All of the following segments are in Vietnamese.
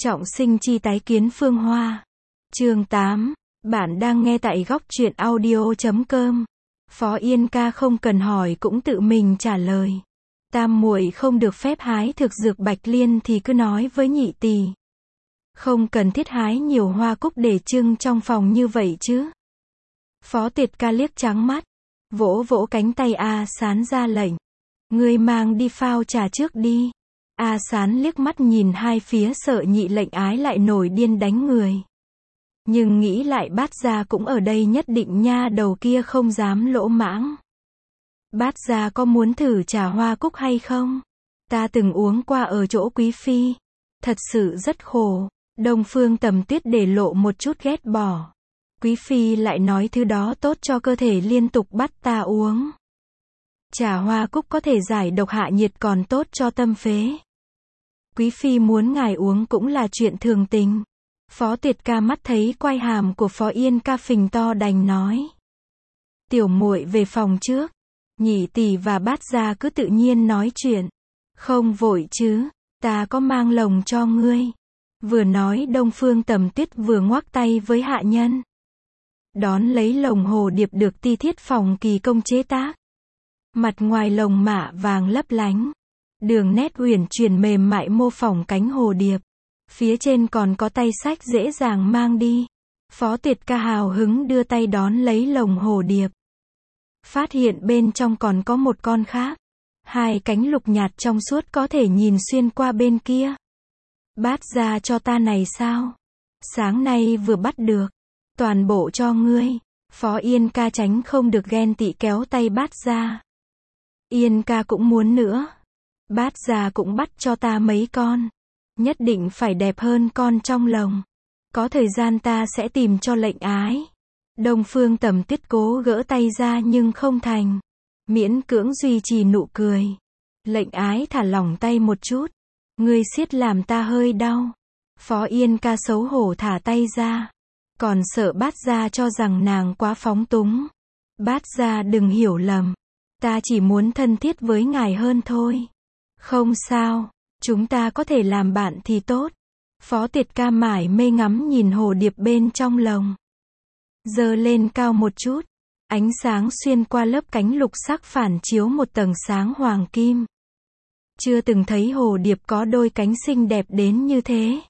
Trọng sinh chi tái kiến Phương Hoa. Chương 8. Bạn đang nghe tại góc truyện audio.com. Phó Yên Ca không cần hỏi cũng tự mình trả lời. Tam muội không được phép hái thực dược bạch liên thì cứ nói với nhị tỷ. Không cần thiết hái nhiều hoa cúc để trưng trong phòng như vậy chứ. Phó Tiệt Ca liếc trắng mắt, vỗ vỗ cánh tay A Sán ra lệnh. Ngươi mang đi phao trà trước đi. A Sán liếc mắt nhìn hai phía sợ nhị lệnh ái lại nổi điên đánh người. Nhưng nghĩ lại Bát Gia cũng ở đây nhất định nha đầu kia không dám lỗ mãng. Bát Gia có muốn thử trà hoa cúc hay không? Ta từng uống qua ở chỗ Quý Phi. Thật sự rất khổ. Đông Phương Tầm Tuyết để lộ một chút ghét bỏ. Quý Phi lại nói thứ đó tốt cho cơ thể liên tục bắt ta uống. Trà hoa cúc có thể giải độc hạ nhiệt còn tốt cho tâm phế. Quý Phi muốn ngài uống cũng là chuyện thường tình. Phó Tiệt Ca mắt thấy quai hàm của Phó Yên Ca phình to đành nói. Tiểu muội về phòng trước. Nhị tỷ và Bát Gia cứ tự nhiên nói chuyện. Không vội chứ, ta có mang lồng cho ngươi. Vừa nói Đông Phương Tầm Tuyết vừa ngoắc tay với hạ nhân. Đón lấy lồng hồ điệp được ti thiết phòng kỳ công chế tác. Mặt ngoài lồng mạ vàng lấp lánh. Đường nét uyển chuyển mềm mại mô phỏng cánh hồ điệp. Phía trên còn có tay sách dễ dàng mang đi. Phó Tiệt Ca hào hứng đưa tay đón lấy lồng hồ điệp. Phát hiện bên trong còn có một con khác. Hai cánh lục nhạt trong suốt có thể nhìn xuyên qua bên kia. Bát Gia cho ta này sao? Sáng nay vừa bắt được. Toàn bộ cho ngươi. Phó Yên Ca tránh không được ghen tị kéo tay Bát Gia. Yên Ca cũng muốn nữa. Bát Gia cũng bắt cho ta mấy con. Nhất định phải đẹp hơn con trong lồng. Có thời gian ta sẽ tìm cho lệnh ái. Đông Phương Tầm Tuyết cố gỡ tay ra nhưng không thành. Miễn cưỡng duy trì nụ cười. Lệnh ái thả lỏng tay một chút. Ngươi siết làm ta hơi đau. Phó Yên Ca xấu hổ thả tay ra. Còn sợ Bát Gia cho rằng nàng quá phóng túng. Bát Gia đừng hiểu lầm. Ta chỉ muốn thân thiết với ngài hơn thôi. Không sao, chúng ta có thể làm bạn thì tốt. Phó Tiệt Ca mải mê ngắm nhìn hồ điệp bên trong lồng. Giơ lên cao một chút. Ánh sáng xuyên qua lớp cánh lục sắc phản chiếu một tầng sáng hoàng kim. Chưa từng thấy hồ điệp có đôi cánh xinh đẹp đến như thế.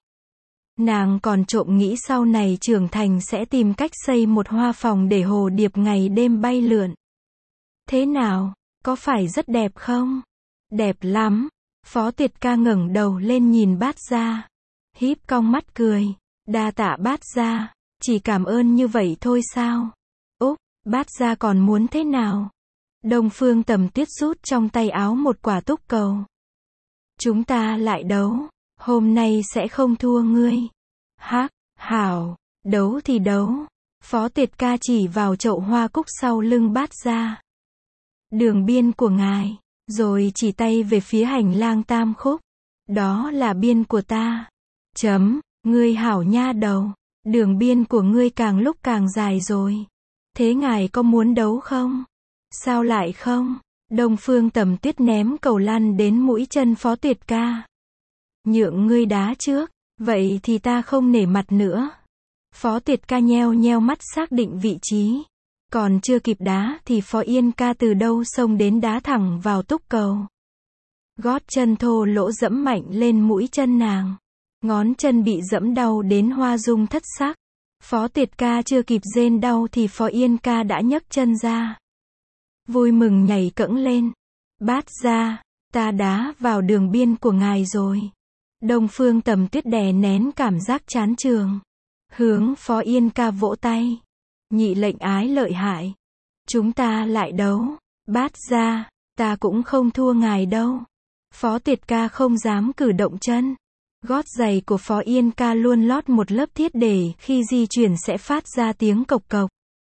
Nàng còn trộm nghĩ sau này trưởng thành sẽ tìm cách xây một hoa phòng để hồ điệp ngày đêm bay lượn. Thế nào, có phải rất đẹp không? Đẹp lắm. Phó Tiệt Ca ngẩng đầu lên nhìn Bát Gia. Híp cong mắt cười. Đa tạ Bát Gia. Chỉ cảm ơn như vậy thôi sao? Úp, Bát Gia còn muốn thế nào? Đông Phương Tầm Tuyết rút trong tay áo một quả túc cầu. Chúng ta lại đấu. Hôm nay sẽ không thua ngươi. Hắc, hảo. Đấu thì đấu. Phó Tiệt Ca chỉ vào chậu hoa cúc sau lưng Bát Gia. Đường biên của ngài. Rồi chỉ tay về phía hành lang tam khúc. Đó là biên của ta. Ngươi hảo nha đầu. Đường biên của ngươi càng lúc càng dài rồi. Thế ngài có muốn đấu không? Sao lại không? Đông Phương Tầm Tuyết ném cầu lăn đến mũi chân Phó Tiệt Ca. Nhượng ngươi đá trước. Vậy thì ta không nể mặt nữa. Phó Tiệt Ca nheo nheo mắt xác định vị trí. Còn chưa kịp đá thì Phó Yên Ca từ đâu xông đến đá thẳng vào túc cầu. Gót chân thô lỗ dẫm mạnh lên mũi chân nàng. Ngón chân bị dẫm đau đến hoa dung thất sắc. Phó Tiệt Ca chưa kịp rên đau thì Phó Yên Ca đã nhấc chân ra. Vui mừng nhảy cẫng lên. Bát Gia, ta đá vào đường biên của ngài rồi. Đông Phương Tầm Tuyết đè nén cảm giác chán trường. Hướng Phó Yên Ca vỗ tay. Nhị lệnh ái lợi hại. Chúng ta lại đấu. Bát Gia, ta cũng không thua ngài đâu. Phó Tiệt Ca không dám cử động chân. Gót giày của Phó Yên Ca luôn lót một lớp thiết để khi di chuyển sẽ phát ra tiếng cộc cộc.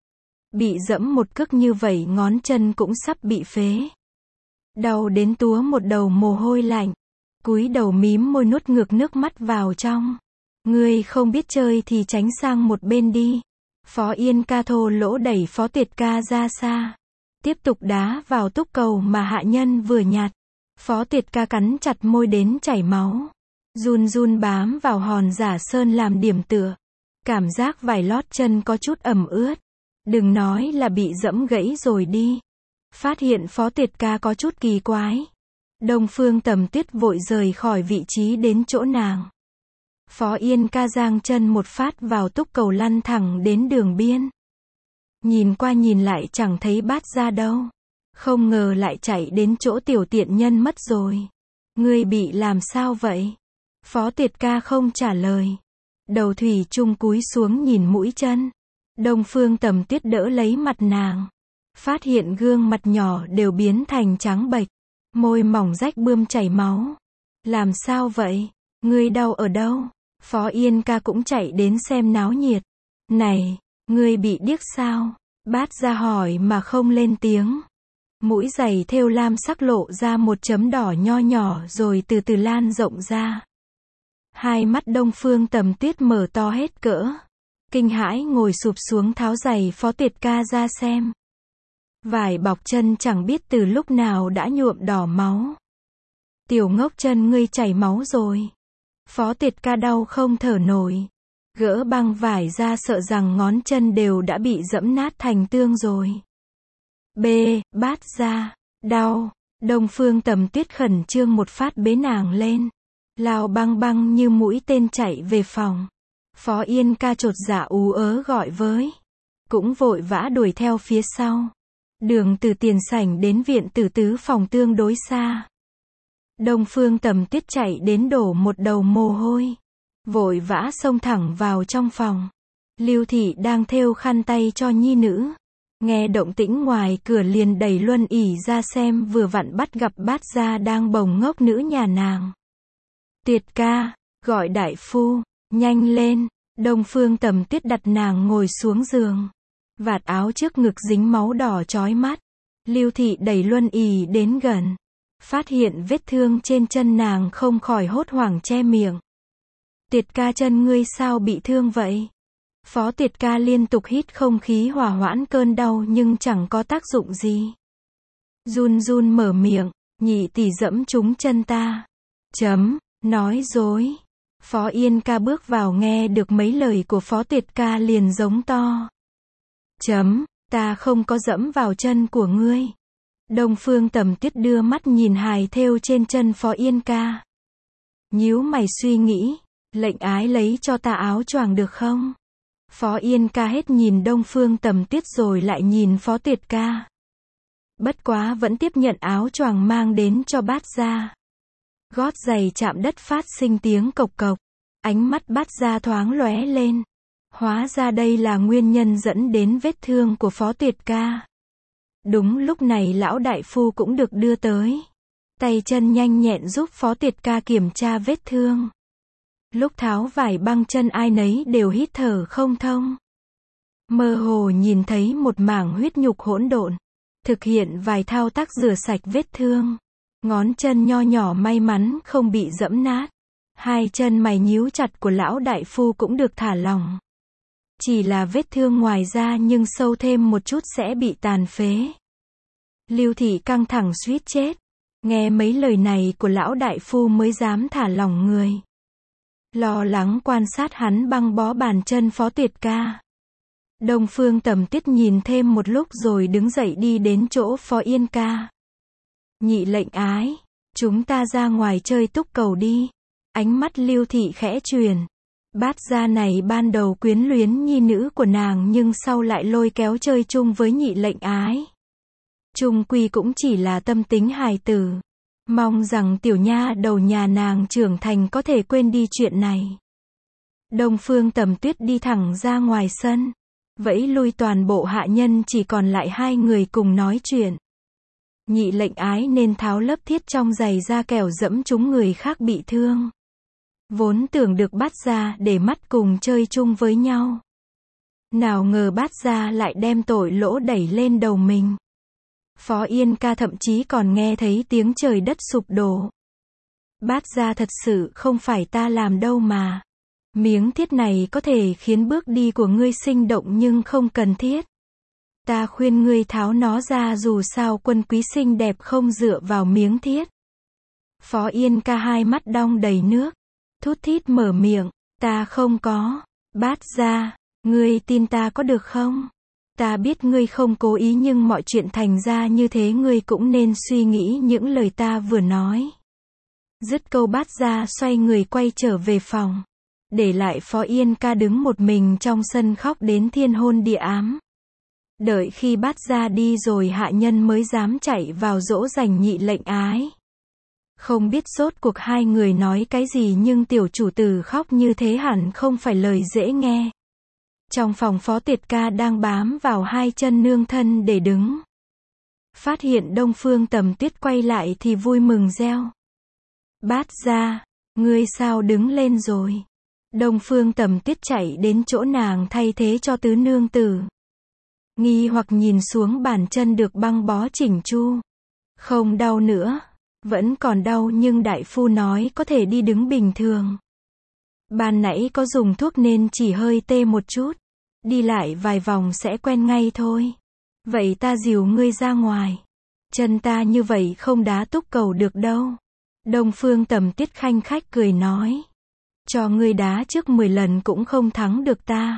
Bị dẫm một cước như vậy ngón chân cũng sắp bị phế. Đau đến túa một đầu mồ hôi lạnh. Cúi đầu mím môi nuốt ngược nước mắt vào trong. Ngươi không biết chơi thì tránh sang một bên đi. Phó Yên Ca thô lỗ đẩy Phó Tiệt Ca ra xa. Tiếp tục đá vào túc cầu mà hạ nhân vừa nhặt. Phó Tiệt Ca cắn chặt môi đến chảy máu. Run run bám vào hòn giả sơn làm điểm tựa. Cảm giác vải lót chân có chút ẩm ướt. Đừng nói là bị dẫm gãy rồi đi. Phát hiện Phó Tiệt Ca có chút kỳ quái. Đông Phương Tầm Tuyết vội rời khỏi vị trí đến chỗ nàng. Phó Yên Ca giang chân một phát vào túc cầu lăn thẳng đến đường biên. Nhìn qua nhìn lại chẳng thấy Bát Gia đâu. Không ngờ lại chạy đến chỗ tiểu tiện nhân mất rồi. Ngươi bị làm sao vậy? Phó Tiệt Ca không trả lời. Đầu thủy chung cúi xuống nhìn mũi chân. Đông Phương Tầm Tuyết đỡ lấy mặt nàng. Phát hiện gương mặt nhỏ đều biến thành trắng bệch. Môi mỏng rách bươm chảy máu. Làm sao vậy? Ngươi đau ở đâu? Phó Yên Ca cũng chạy đến xem náo nhiệt. Này, ngươi bị điếc sao? Bát Gia hỏi mà không lên tiếng. Mũi giày thêu lam sắc lộ ra một chấm đỏ nho nhỏ rồi từ từ lan rộng ra. Hai mắt Đông Phương Tầm Tuyết mở to hết cỡ. Kinh hãi ngồi sụp xuống tháo giày Phó Tiệt Ca ra xem. Vải bọc chân chẳng biết từ lúc nào đã nhuộm đỏ máu. Tiểu ngốc chân ngươi chảy máu rồi. Phó Tiệt Ca đau không thở nổi. Gỡ băng vải ra sợ rằng ngón chân đều đã bị dẫm nát thành tương rồi. B. Bát Gia. Đau. Đông Phương Tầm Tuyết khẩn trương một phát bế nàng lên. Lao băng băng như mũi tên chạy về phòng. Phó Yên Ca chột dạ ú ớ gọi với. Cũng vội vã đuổi theo phía sau. Đường từ tiền sảnh đến viện tử tứ phòng tương đối xa. Đông Phương Tầm Tuyết chạy đến đổ một đầu mồ hôi. Vội vã xông thẳng vào trong phòng. Lưu Thị đang thêu khăn tay cho nhi nữ. Nghe động tĩnh ngoài cửa liền đẩy Luân ỉ ra xem vừa vặn bắt gặp Bát Gia đang bồng ngốc nữ nhà nàng. Tiệt Ca, gọi đại phu, nhanh lên. Đông Phương Tầm Tuyết đặt nàng ngồi xuống giường. Vạt áo trước ngực dính máu đỏ chói mắt. Lưu Thị đẩy Luân ỉ đến gần. Phát hiện vết thương trên chân nàng không khỏi hốt hoảng che miệng. Tiệt Ca chân ngươi sao bị thương vậy? Phó Tiệt Ca liên tục hít không khí hòa hoãn cơn đau nhưng chẳng có tác dụng gì. Run run mở miệng, nhị tỷ dẫm trúng chân ta. Nói dối. Phó Yên Ca bước vào nghe được mấy lời của Phó Tiệt Ca liền giống to. Ta không có dẫm vào chân của ngươi. Đông Phương Tầm Tuyết đưa mắt nhìn hài thêu trên chân Phó Yên Ca. Nhíu mày suy nghĩ, lệnh ái lấy cho ta áo choàng được không? Phó Yên Ca hết nhìn Đông Phương Tầm Tuyết rồi lại nhìn Phó Tiệt Ca. Bất quá vẫn tiếp nhận áo choàng mang đến cho Bát Gia. Gót giày chạm đất phát sinh tiếng cộc cộc. Ánh mắt Bát Gia thoáng lóe lên. Hóa ra đây là nguyên nhân dẫn đến vết thương của Phó Tiệt Ca. Đúng lúc này lão đại phu cũng được đưa tới. Tay chân nhanh nhẹn giúp Phó Tiệt Ca kiểm tra vết thương. Lúc tháo vải băng chân ai nấy đều hít thở không thông. Mơ hồ nhìn thấy một mảng huyết nhục hỗn độn. Thực hiện vài thao tác rửa sạch vết thương. Ngón chân nho nhỏ may mắn không bị dẫm nát. Hai chân mày nhíu chặt của lão đại phu cũng được thả lỏng. Chỉ là vết thương ngoài da nhưng sâu thêm một chút sẽ bị tàn phế. Lưu Thị căng thẳng suýt chết. Nghe mấy lời này của lão đại phu mới dám thả lỏng người. Lo lắng quan sát hắn băng bó bàn chân Phó Tiệt Ca. Đông Phương Tầm Tuyết nhìn thêm một lúc rồi đứng dậy đi đến chỗ Phó Yên Ca. Nhị lệnh ái, chúng ta ra ngoài chơi túc cầu đi. Ánh mắt Lưu Thị khẽ truyền. Bát Gia này ban đầu quyến luyến nhi nữ của nàng nhưng sau lại lôi kéo chơi chung với nhị lệnh ái. Chung quy cũng chỉ là tâm tính hài tử. Mong rằng tiểu nha đầu nhà nàng trưởng thành có thể quên đi chuyện này. Đông Phương Tầm Tuyết đi thẳng ra ngoài sân. Vẫy lui toàn bộ hạ nhân chỉ còn lại hai người cùng nói chuyện. Nhị lệnh ái nên tháo lớp thiết trong giày ra kẻo dẫm trúng người khác bị thương. Vốn tưởng được Bát Gia để mắt cùng chơi chung với nhau. Nào ngờ Bát Gia lại đem tội lỗ đẩy lên đầu mình. Phó Yên Ca thậm chí còn nghe thấy tiếng trời đất sụp đổ. Bát Gia thật sự không phải ta làm đâu mà. Miếng thiết này có thể khiến bước đi của ngươi sinh động nhưng không cần thiết. Ta khuyên ngươi tháo nó ra dù sao quân quý xinh đẹp không dựa vào miếng thiết. Phó Yên Ca hai mắt đong đầy nước. thút thít mở miệng, ta không có. Bát gia, ngươi tin ta có được không? Ta biết ngươi không cố ý nhưng mọi chuyện thành ra như thế ngươi cũng nên suy nghĩ những lời ta vừa nói. Dứt câu Bát gia xoay người quay trở về phòng. Để lại Phó Yên Ca đứng một mình trong sân khóc đến thiên hôn địa ám. Đợi khi Bát gia đi rồi hạ nhân mới dám chạy vào dỗ dành Nhị Lệnh Ái. Không biết rốt cuộc hai người nói cái gì nhưng tiểu chủ tử khóc như thế hẳn không phải lời dễ nghe. Trong phòng Phó Tiệt Ca đang bám vào hai chân nương thân để đứng. Phát hiện Đông Phương Tầm Tuyết quay lại thì vui mừng reo. Bát gia, ngươi sao đứng lên rồi? Đông Phương Tầm Tuyết chạy đến chỗ nàng thay thế cho tứ nương tử. Nghi hoặc nhìn xuống bàn chân được băng bó chỉnh chu. Không đau nữa. Vẫn còn đau nhưng đại phu nói có thể đi đứng bình thường. Ban nãy có dùng thuốc nên chỉ hơi tê một chút. Đi lại vài vòng sẽ quen ngay thôi. Vậy ta dìu ngươi ra ngoài. Chân ta như vậy không đá túc cầu được đâu. Đông Phương Tầm Tuyết khanh khách cười nói. Cho ngươi đá trước 10 lần cũng không thắng được ta.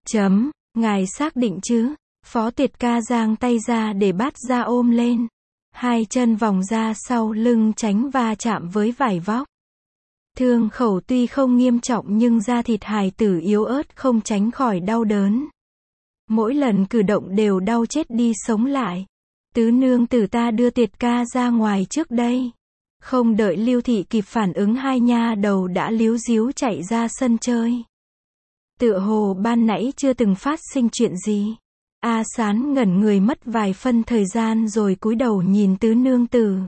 Ngài xác định chứ? Phó Tiệt Ca giang tay ra để Bát gia ôm lên. Hai chân vòng ra sau lưng tránh va chạm với vải vóc. Thương khẩu tuy không nghiêm trọng nhưng da thịt hài tử yếu ớt không tránh khỏi đau đớn. Mỗi lần cử động đều đau chết đi sống lại. Tứ nương tử ta đưa Tiệt Ca ra ngoài trước đây. Không đợi Lưu Thị kịp phản ứng hai nha đầu đã líu díu chạy ra sân chơi. Tựa hồ ban nãy chưa từng phát sinh chuyện gì. A Sán ngẩn người mất vài phân thời gian rồi cúi đầu nhìn tứ nương tử.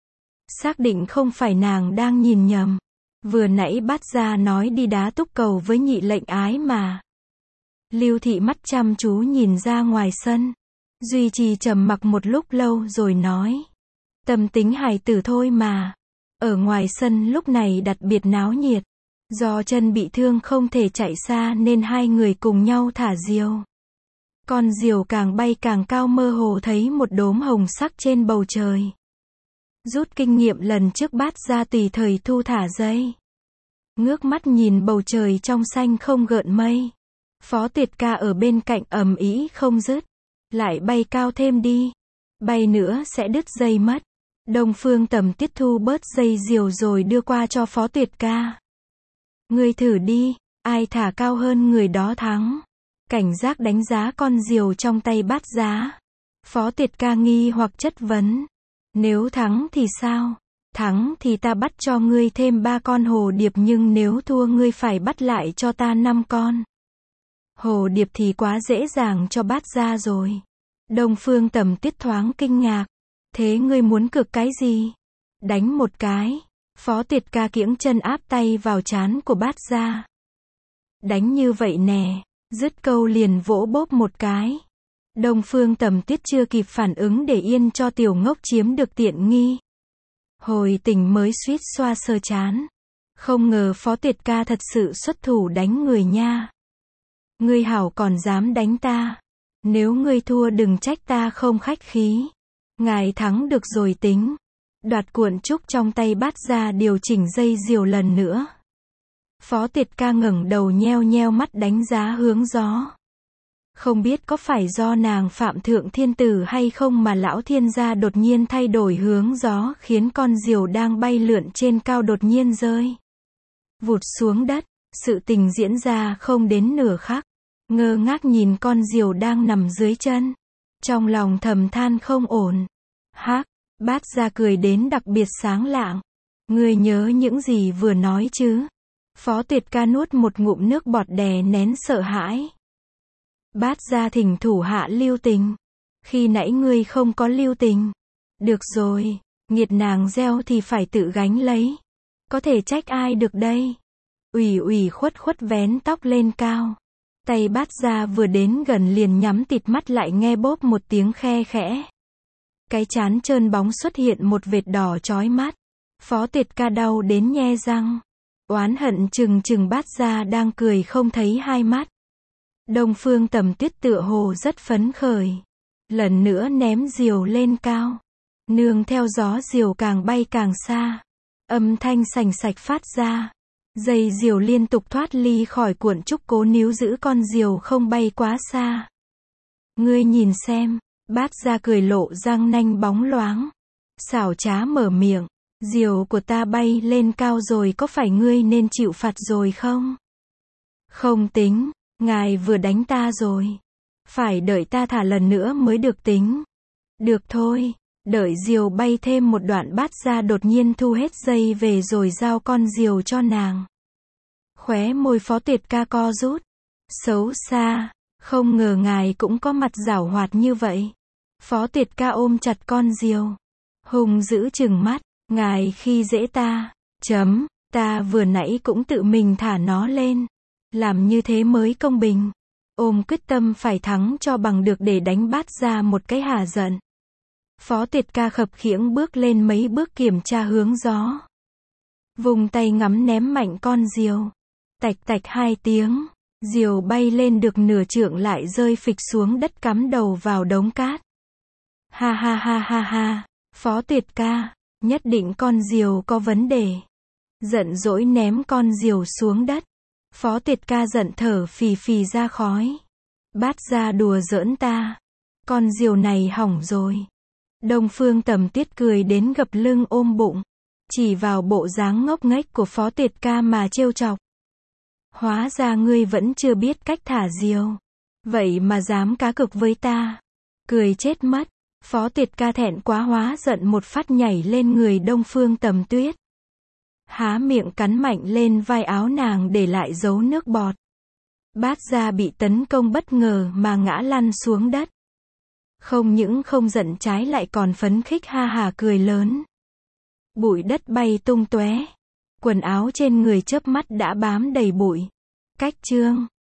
Xác định không phải nàng đang nhìn nhầm. Vừa nãy Bát gia nói đi đá túc cầu với Nhị Lệnh Ái mà. Lưu Thị mắt chăm chú nhìn ra ngoài sân. Duy trì trầm mặc một lúc lâu rồi nói. Tâm tính hài tử thôi mà. Ở ngoài sân lúc này đặc biệt náo nhiệt. Do chân bị thương không thể chạy xa nên hai người cùng nhau thả diều. Con diều càng bay càng cao mơ hồ thấy một đốm hồng sắc trên bầu trời. Rút kinh nghiệm lần trước Bát gia tùy thời thu thả dây. Ngước mắt nhìn bầu trời trong xanh không gợn mây. Phó Tiệt Ca ở bên cạnh ầm ĩ không dứt. Lại bay cao thêm đi. Bay nữa sẽ đứt dây mất. Đông Phương Tầm Tuyết thu bớt dây diều rồi đưa qua cho Phó Tiệt Ca. Ngươi thử đi, ai thả cao hơn người đó thắng. Cảnh giác đánh giá con diều trong tay Bát gia. Phó Tiệt Ca nghi hoặc chất vấn. Nếu thắng thì sao? Thắng thì ta bắt cho ngươi thêm 3 con hồ điệp nhưng nếu thua ngươi phải bắt lại cho ta 5 con. Hồ điệp thì quá dễ dàng cho Bát gia rồi. Đông Phương Tầm Tuyết thoáng kinh ngạc. Thế ngươi muốn cược cái gì? Đánh một cái. Phó Tiệt Ca kiễng chân áp tay vào trán của Bát gia. Đánh như vậy nè. Dứt câu liền vỗ bốp một cái. Đông Phương Tầm Tuyết chưa kịp phản ứng để yên cho tiểu ngốc chiếm được tiện nghi. Hồi tỉnh mới suýt xoa sờ chán. Không ngờ Phó Tiệt Ca thật sự xuất thủ đánh người nha. Ngươi hảo còn dám đánh ta. Nếu ngươi thua đừng trách ta không khách khí. Ngài thắng được rồi tính. Đoạt cuộn trúc trong tay Bát gia điều chỉnh dây diều lần nữa. Phó Tiệt Ca ngẩng đầu nheo nheo mắt đánh giá hướng gió. Không biết có phải do nàng phạm thượng thiên tử hay không mà lão thiên gia đột nhiên thay đổi hướng gió khiến con diều đang bay lượn trên cao đột nhiên rơi vụt xuống đất. Sự tình diễn ra không đến nửa khắc. Ngơ ngác nhìn con diều đang nằm dưới chân. Trong lòng thầm than không ổn. Hắc, Bát gia cười đến đặc biệt sáng lạng. Ngươi nhớ những gì vừa nói chứ? Phó Tiệt Ca nuốt một ngụm nước bọt đè nén sợ hãi. Bát gia thỉnh thủ hạ lưu tình. Khi nãy ngươi không có lưu tình. Được rồi, nghiệt nàng gieo thì phải tự gánh lấy. Có thể trách ai được đây? Ủy khuất khuất vén tóc lên cao. Tay Bát gia vừa đến gần liền nhắm tịt mắt lại nghe bốp một tiếng khe khẽ. Cái trán trơn bóng xuất hiện một vệt đỏ chói mắt. Phó Tiệt Ca đau đến nhe răng. Oán hận chừng Bát gia đang cười không thấy hai mắt. Đông Phương Tầm Tuyết tựa hồ rất phấn khởi. Lần nữa ném diều lên cao. Nương theo gió diều càng bay càng xa. Âm thanh sành sạch phát ra. Dây diều liên tục thoát ly khỏi cuộn trúc cố níu giữ con diều không bay quá xa. Ngươi nhìn xem, Bát Gia cười lộ răng nanh bóng loáng. Xảo trá mở miệng, diều của ta bay lên cao rồi, có phải ngươi nên chịu phạt rồi không? Không tính, ngài vừa đánh ta rồi. Phải đợi ta thả lần nữa mới được tính. Được thôi, đợi diều bay thêm một đoạn, Bát Gia đột nhiên thu hết dây về rồi giao con diều cho nàng. Khóe môi Phó Tuyệt Ca co rút. Xấu xa, không ngờ ngài cũng có mặt giảo hoạt như vậy. Phó Tuyệt Ca ôm chặt con diều, hung dữ trừng mắt, ngài khi dễ ta. Ta vừa nãy cũng tự mình thả nó lên. Làm như thế mới công bình. Ôm quyết tâm phải thắng cho bằng được để đánh Bát Gia một cái hả giận. Phó Tuyệt Ca khập khiễng bước lên mấy bước kiểm tra hướng gió. Vùng tay ngắm ném mạnh con diều. Tạch tạch 2 tiếng. Diều bay lên được nửa trượng lại rơi phịch xuống đất cắm đầu vào đống cát. Ha ha ha ha ha. Phó Tuyệt Ca, nhất định con diều có vấn đề. Giận dỗi ném con diều xuống đất. Phó Tuyệt Ca giận thở phì phì ra khói. Bát Gia đùa giỡn ta. Con diều này hỏng rồi. Đông Phương Tầm Tuyết cười đến gập lưng ôm bụng. Chỉ vào bộ dáng ngốc nghếch của Phó Tuyệt Ca mà trêu chọc. Hóa ra ngươi vẫn chưa biết cách thả diều. Vậy mà dám cá cược với ta. Cười chết mất. Phó Tuyệt Ca thẹn quá hóa giận một phát nhảy lên người Đông Phương Tầm Tuyết. Há miệng cắn mạnh lên vai áo nàng để lại dấu nước bọt. Bát Gia bị tấn công bất ngờ mà ngã lăn xuống đất. Không những không giận trái lại còn phấn khích ha hả cười lớn. Bụi đất bay tung tóe. Quần áo trên người chớp mắt đã bám đầy bụi. Cách chương